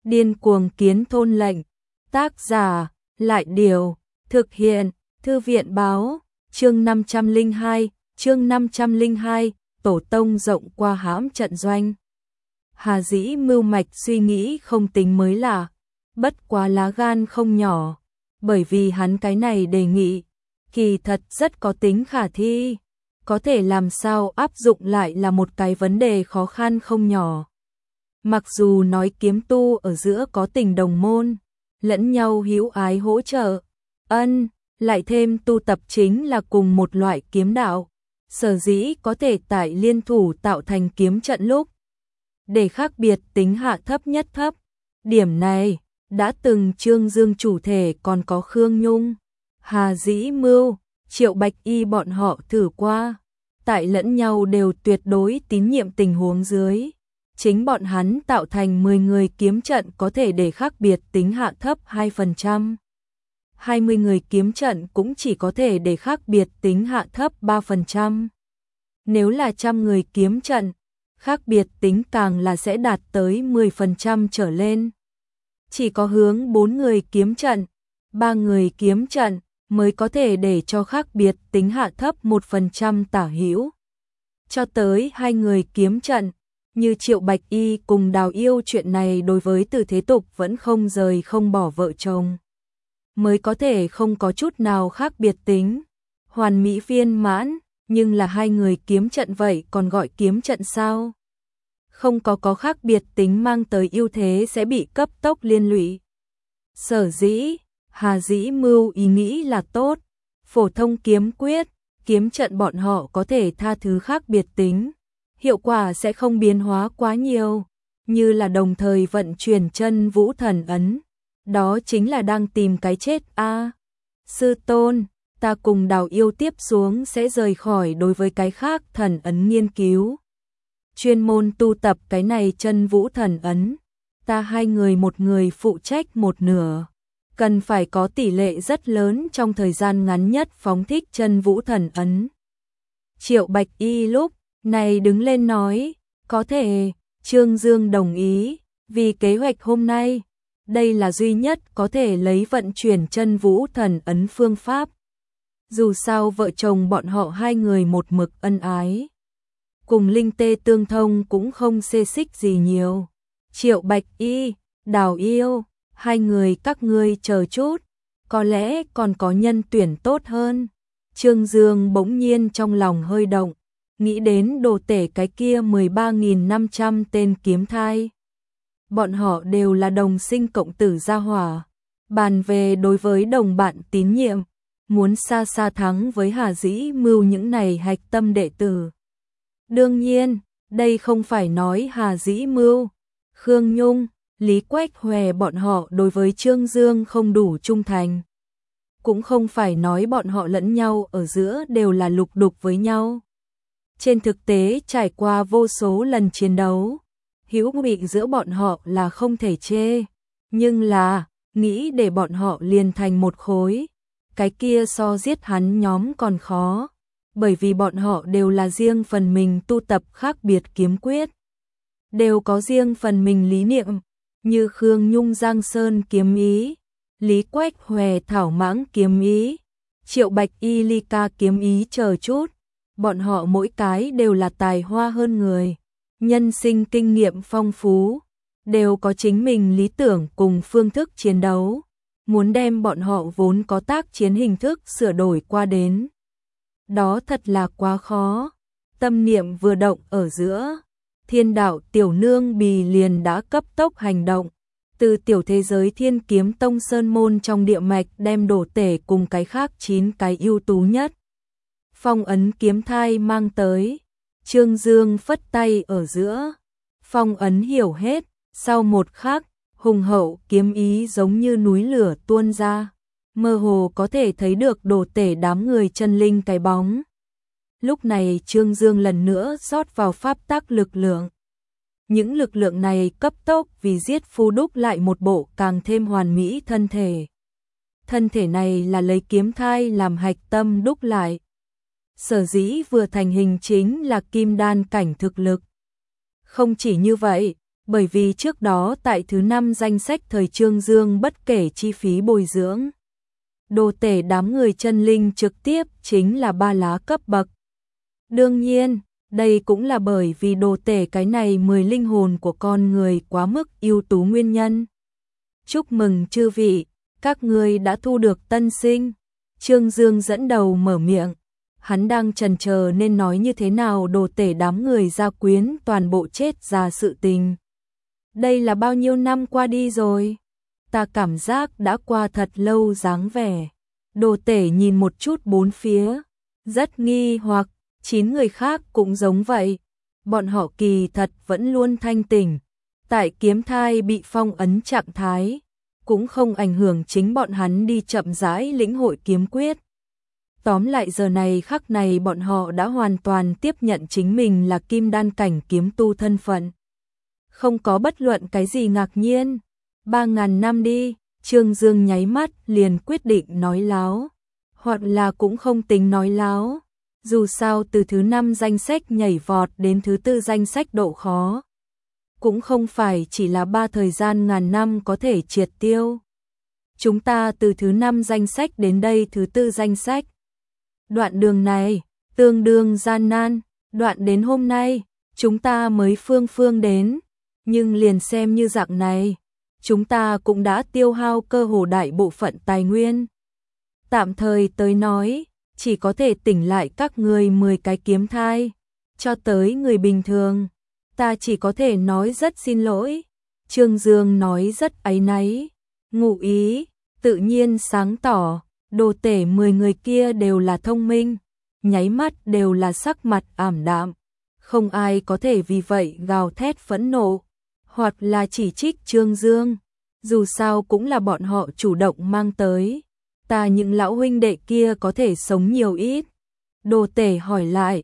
Điên cuồng kiến thôn lệnh. Tác giả, Lại Điều. Thực hiện, Thư viện báo. Chương 502, chương 502, tổ tông rộng qua hãm trận doanh. Hà Dĩ mưu mạch suy nghĩ không tính mới lạ, bất quá lá gan không nhỏ, bởi vì hắn cái này đề nghị, kỳ thật rất có tính khả thi, có thể làm sao áp dụng lại là một cái vấn đề khó khăn không nhỏ. Mặc dù nói kiếm tu ở giữa có tình đồng môn, lẫn nhau hữu ái hỗ trợ, lại thêm tu tập chính là cùng một loại kiếm đạo, sở dĩ có thể tại liên thủ tạo thành kiếm trận lúc để khác biệt tính hạ thấp nhất thấp. Điểm này đã từng Trương Dương chủ thể còn có Khương Nhung, Hà Dĩ Mưu, Triệu Bạch Y bọn họ thử qua, tại lẫn nhau đều tuyệt đối tín nhiệm tình huống dưới, chính bọn hắn tạo thành 10 người kiếm trận có thể để khác biệt tính hạ thấp 2%. 20 người kiếm trận cũng chỉ có thể để khác biệt tính hạ thấp 3%. Nếu là 100 người kiếm trận, khác biệt tính càng là sẽ đạt tới 10% trở lên. Chỉ có hướng 4 người kiếm trận, 3 người kiếm trận mới có thể để cho khác biệt tính hạ thấp 1% tả hữu. Cho tới 2 người kiếm trận, như Triệu Bạch Y cùng Đào Yêu chuyện này đối với Từ Thế Tục vẫn không rời không bỏ vợ chồng, mới có thể không có chút nào khác biệt tính. Hoàn mỹ viên mãn, nhưng là 2 người kiếm trận vậy còn gọi kiếm trận sao? Không có khác biệt tính mang tới ưu thế sẽ bị cấp tốc liên lụy. Sở dĩ, Hà Dĩ Mưu ý nghĩ là tốt, phổ thông kiếm quyết, kiếm trận bọn họ có thể tha thứ khác biệt tính, hiệu quả sẽ không biến hóa quá nhiều, như là đồng thời vận chuyển chân vũ thần ấn. Đó chính là đang tìm cái chết a. Sư tôn, ta cùng Đào Yêu tiếp xuống sẽ rời khỏi đối với cái khác thần ấn nghiên cứu. Chuyên môn tu tập cái này chân vũ thần ấn, ta 2 người một người phụ trách một nửa, cần phải có tỷ lệ rất lớn trong thời gian ngắn nhất phóng thích chân vũ thần ấn. Triệu Bạch Y lúc này đứng lên nói, có thể. Trương Dương đồng ý, vì kế hoạch hôm nay, đây là duy nhất có thể lấy vận chuyển chân vũ thần ấn phương pháp. Dù sao vợ chồng bọn họ 2 người một mực ân ái, cùng linh tê tương thông cũng không xê xích gì nhiều. Triệu Bạch Y, Đào Yêu, 2 người các ngươi chờ chút, có lẽ còn có nhân tuyển tốt hơn. Trương Dương bỗng nhiên trong lòng hơi động, nghĩ đến đồ tể cái kia 13.500 tên kiếm thai. Bọn họ đều là đồng sinh cộng tử gia hỏa, bàn về đối với đồng bạn tín nhiệm, muốn xa xa thắng với Hà Dĩ Mưu những này hạch tâm đệ tử. Đương nhiên, đây không phải nói Hà Dĩ Mưu, Khương Nhung, Lý Quách Hòe bọn họ đối với Trương Dương không đủ trung thành. Cũng không phải nói bọn họ lẫn nhau ở giữa đều là lục đục với nhau. Trên thực tế trải qua vô số lần chiến đấu, hữu nghị giữa bọn họ là không thể chê, nhưng là nghĩ để bọn họ liền thành một khối, cái kia so giết hắn nhóm còn khó, bởi vì bọn họ đều là riêng phần mình tu tập khác biệt kiếm quyết, đều có riêng phần mình lý niệm, như Khương Nhung Giang Sơn kiếm ý, Lý Quách Hòe Thảo Mãng kiếm ý, Triệu Bạch Y Ly Ca kiếm ý chờ chút, bọn họ mỗi cái đều là tài hoa hơn người, nhân sinh kinh nghiệm phong phú, đều có chính mình lý tưởng cùng phương thức chiến đấu, muốn đem bọn họ vốn có tác chiến hình thức sửa đổi qua đến. Đó thật là quá khó. Tâm niệm vừa động ở giữa, Thiên Đạo Tiểu Nương Bì liền đã cấp tốc hành động, từ tiểu thế giới Thiên Kiếm Tông Sơn Môn trong địa mạch đem đổ tể cùng cái khác 9 cái ưu tú nhất phong ấn kiếm thai mang tới. Trương Dương phất tay ở giữa, phong ấn hiểu hết, sau một khắc, hùng hậu kiếm ý giống như núi lửa tuôn ra, mơ hồ có thể thấy được đồ tể đám người chân linh cái bóng. Lúc này Trương Dương lần nữa rót vào pháp tắc lực lượng. Những lực lượng này cấp tốc vì giết phu đúc lại một bộ càng thêm hoàn mỹ thân thể. Thân thể này là lấy kiếm thai làm hạch tâm đúc lại. Sở dĩ vừa thành hình chính là kim đan cảnh thực lực. Không chỉ như vậy, bởi vì trước đó tại thứ 5 danh sách thời Trương Dương bất kể chi phí bồi dưỡng. Đồ tể đám người chân linh trực tiếp chính là 3 lá cấp bậc. Đương nhiên, đây cũng là bởi vì đồ tể cái này 10 linh hồn của con người quá mức ưu tú nguyên nhân. Chúc mừng chư vị, các ngươi đã thu được tân sinh. Trương Dương dẫn đầu mở miệng. Hắn đang chần chờ nên nói như thế nào đồ tể đám người gia quyến toàn bộ chết ra sự tình. Đây là bao nhiêu năm qua đi rồi? Ta cảm giác đã qua thật lâu dáng vẻ. Đồ tể nhìn một chút bốn phía, rất nghi hoặc, 9 người khác cũng giống vậy. Bọn họ kỳ thật vẫn luôn thanh tỉnh. Tại kiếm thai bị phong ấn trạng thái, cũng không ảnh hưởng chính bọn hắn đi chậm rãi lĩnh hội kiếm quyết. Tóm lại giờ này khắc này bọn họ đã hoàn toàn tiếp nhận chính mình là kim đan cảnh kiếm tu thân phận. Không có bất luận cái gì ngạc nhiên. 3.000 năm đi, Trương Dương nháy mắt liền quyết định nói láo. Hoặc là cũng không tính nói láo. Dù sao từ thứ 5 danh sách nhảy vọt đến thứ 4 danh sách độ khó. Cũng không phải chỉ là 3 thời gian ngàn năm có thể triệt tiêu. Chúng ta từ thứ 5 danh sách đến đây thứ 4 danh sách. Đoạn đường này, tương đương gian nan, đoạn đến hôm nay, chúng ta mới phương đến. Nhưng liền xem như dạng này, chúng ta cũng đã tiêu hao cơ hồ đại bộ phận tài nguyên. Tạm thời tới nói, chỉ có thể tỉnh lại các người 10 cái kiếm thai. Cho tới người bình thường, ta chỉ có thể nói rất xin lỗi. Trương Dương nói rất áy náy, ngụ ý, tự nhiên sáng tỏ. Đồ tể 10 người kia đều là thông minh, nháy mắt đều là sắc mặt ảm đạm. Không ai có thể vì vậy gào thét phẫn nộ, hoặc là chỉ trích Trương Dương. Dù sao cũng là bọn họ chủ động mang tới. Ta những lão huynh đệ kia có thể sống nhiều ít. Đồ tể hỏi lại,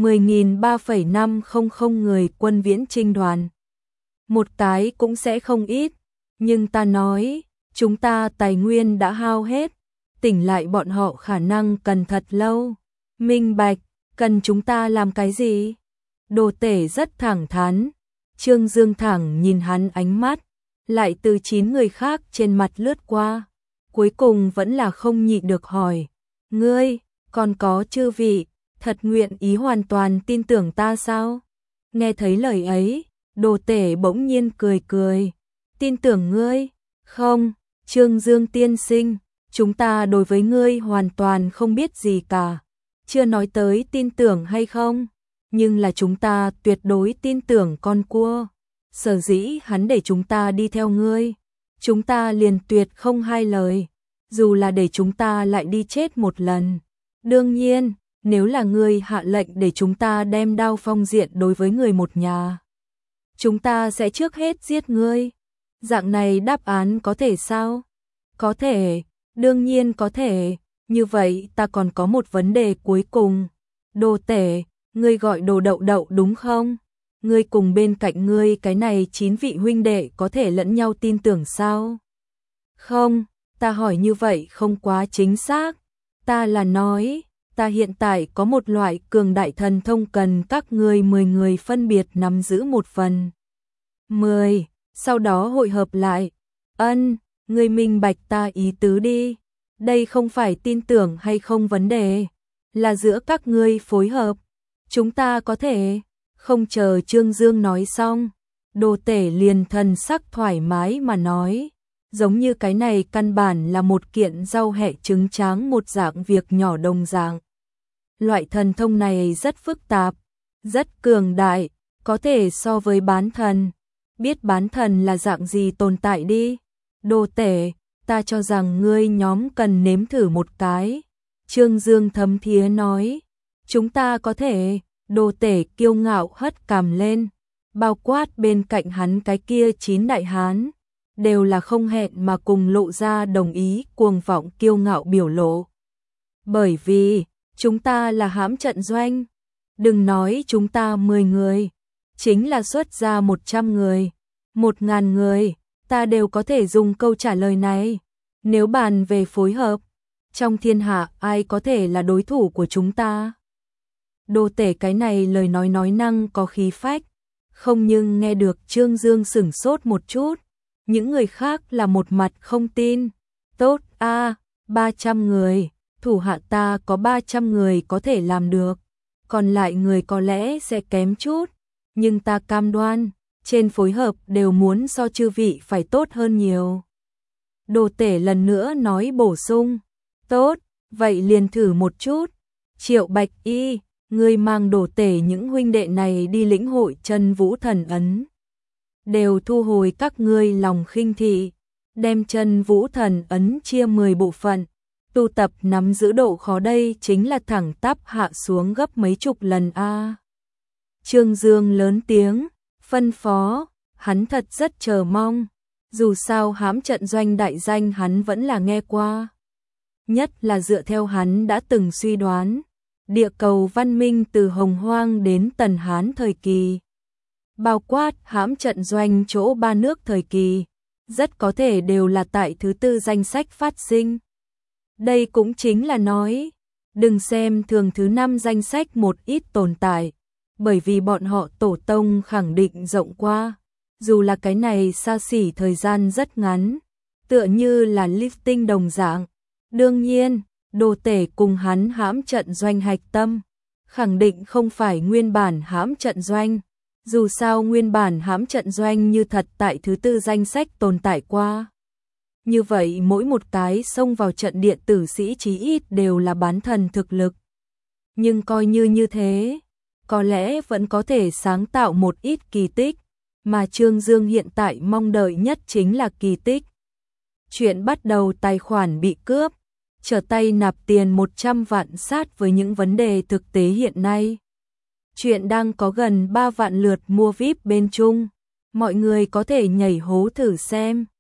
10.3,500 người quân viễn trinh đoàn. Một cái cũng sẽ không ít. Nhưng ta nói, chúng ta tài nguyên đã hao hết. Tỉnh lại bọn họ khả năng cần thật lâu. Minh bạch, cần chúng ta làm cái gì? Đồ tể rất thẳng thắn. Trương Dương thẳng nhìn hắn ánh mắt, lại từ 9 người khác trên mặt lướt qua. Cuối cùng vẫn là không nhịn được hỏi. Ngươi, còn có chư vị, thật nguyện ý hoàn toàn tin tưởng ta sao? Nghe thấy lời ấy, đồ tể bỗng nhiên cười cười. Tin tưởng ngươi? Không, Trương Dương tiên sinh. Chúng ta đối với ngươi hoàn toàn không biết gì cả. Chưa nói tới tin tưởng hay không, nhưng là chúng ta tuyệt đối tin tưởng con cua. Sở dĩ hắn để chúng ta đi theo ngươi, chúng ta liền tuyệt không hai lời, dù là để chúng ta lại đi chết một lần. Đương nhiên, nếu là ngươi hạ lệnh để chúng ta đem đao phong diện đối với người một nhà, chúng ta sẽ trước hết giết ngươi. Dạng này đáp án có thể sao? Có thể. Đương nhiên có thể, như vậy ta còn có một vấn đề cuối cùng. Đồ tể, ngươi gọi đồ đậu đậu đúng không? Ngươi cùng bên cạnh ngươi cái này 9 vị huynh đệ có thể lẫn nhau tin tưởng sao? Không, ta hỏi như vậy không quá chính xác. Ta là nói, ta hiện tại có một loại cường đại thần thông cần các ngươi 10 người phân biệt nắm giữ một phần. 10, sau đó hội hợp lại. Ngươi minh bạch ta ý tứ đi. Đây không phải tin tưởng hay không vấn đề, là giữa các ngươi phối hợp. Chúng ta có thể. Không chờ Trương Dương nói xong, đồ tể liền thần sắc thoải mái mà nói. Giống như cái này căn bản là một kiện rau hẹ trứng tráng một dạng việc nhỏ đồng dạng. Loại thần thông này rất phức tạp, rất cường đại, có thể so với bán thần. Biết bán thần là dạng gì tồn tại đi. Đồ tể, ta cho rằng ngươi nhóm cần nếm thử một cái. Trương Dương thấm thía nói. Chúng ta có thể. Đồ tể kiêu ngạo hất cằm lên. Bao quát bên cạnh hắn cái kia 9 đại hán. Đều là không hẹn mà cùng lộ ra đồng ý cuồng vọng kiêu ngạo biểu lộ. Bởi vì, chúng ta là hãm trận doanh. Đừng nói chúng ta 10 người. Chính là xuất ra 100 người. 1.000 người. Ta đều có thể dùng câu trả lời này. Nếu bàn về phối hợp, trong thiên hạ ai có thể là đối thủ của chúng ta? Đồ tể cái này lời nói năng có khí phách, Không, nhưng nghe được Trương Dương sửng sốt một chút, những người khác là một mặt không tin. Tốt a, 300 người, thủ hạ ta có 300 người có thể làm được, còn lại người có lẽ sẽ kém chút, nhưng ta cam đoan, trên phối hợp đều muốn so chư vị phải tốt hơn nhiều. Đồ Tể lần nữa nói bổ sung, tốt, vậy liền thử một chút. Triệu Bạch Y, ngươi mang Đồ Tể những huynh đệ này đi lĩnh hội Chân Vũ Thần Ấn. Đều thu hồi các ngươi lòng khinh thị, đem Chân Vũ Thần Ấn chia 10 bộ phận. Tu tập nắm giữ độ khó đây chính là thẳng tắp hạ xuống gấp mấy chục lần a. Trương Dương lớn tiếng, phân phó, hắn thật rất chờ mong. Dù sao hãm trận doanh đại danh hắn vẫn là nghe qua. Nhất là dựa theo hắn đã từng suy đoán, địa cầu văn minh từ Hồng Hoang đến Tần Hán thời kỳ, bao quát hãm trận doanh chỗ ba nước thời kỳ, rất có thể đều là tại thứ tư danh sách phát sinh. Đây cũng chính là nói, đừng xem thường thứ năm danh sách một ít tồn tại, bởi vì bọn họ tổ tông khẳng định rộng qua, dù là cái này xa xỉ thời gian rất ngắn, tựa như là lifting đồng dạng. Đương nhiên, Đồ Tể cùng hắn hãm trận doanh hạch tâm, khẳng định không phải nguyên bản hãm trận doanh, dù sao nguyên bản hãm trận doanh như thật tại thứ tư danh sách tồn tại qua. Như vậy mỗi một cái xông vào trận điện tử sĩ chí ít đều là bán thần thực lực. Nhưng coi như thế, có lẽ vẫn có thể sáng tạo một ít kỳ tích, mà Trương Dương hiện tại mong đợi nhất chính là kỳ tích. Chuyện bắt đầu tài khoản bị cướp, trở tay nạp tiền 100 vạn sát với những vấn đề thực tế hiện nay. Chuyện đang có gần 3 vạn lượt mua VIP bên Trung, mọi người có thể nhảy hố thử xem.